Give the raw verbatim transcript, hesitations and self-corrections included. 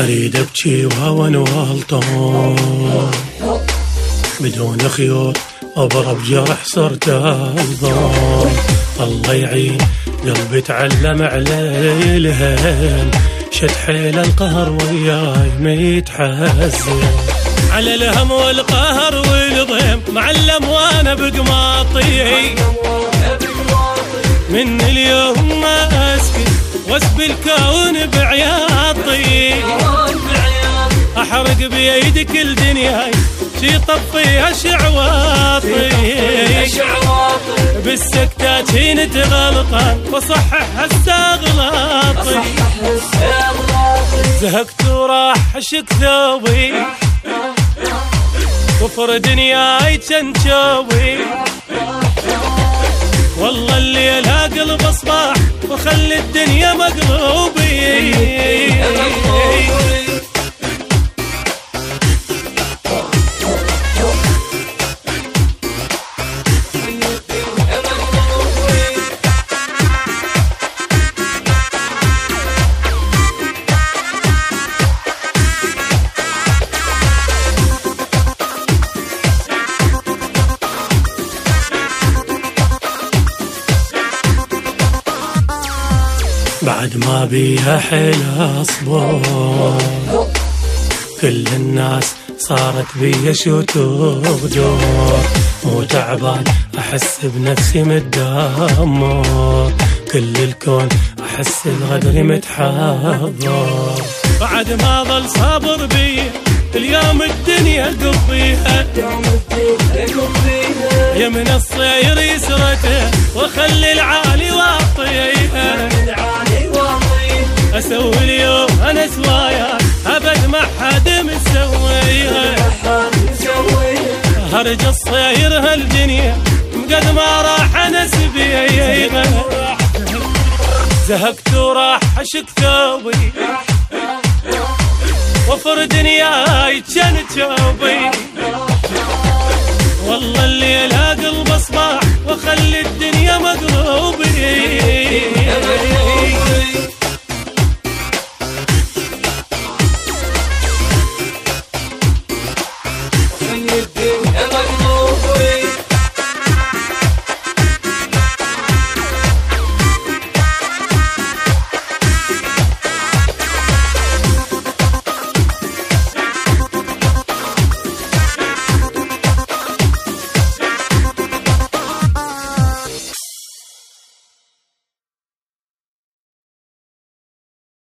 اريد ابكي وهون والطون بدون خيوط اضرب جرح صرت الضون. الله يعين قلبي تعلم عليه الهم شد حيل القهر وياي ميتحزن على الهم والقهر والضيم معلم وانا بقماطي من اليوم ما اسكت واسبي الكون بعياطي احرق بيدك الدنيا شي طفيها شعواطي بالسكتات هين تغلطان وصحح استغلاطي زهقت وراح اشك ثوبي كفر دنياي تنشوي والله الليل ها قلب اصباح وخلي الدنيا مقلوبي. بعد ما بيها حيل اصبر كل الناس صارت بيا شتوب دور وتعبان احس بنفسي متدمر كل الكون احس الغدر متحضر. بعد ما ظل صابر بيا اليوم الدنيا قضيها يا من الصير يسرته وخلي العالي واطيها اسوي اليوم انا سوايا ابد ما حد مسويها هرج الصير هالدنيا قد ما راح انا سبيها زهقت وراح اشك ثوبي وفر دنياي جن ثوبي والله الليل ها قلب اصباح وخلي الدنيا مقلوبي.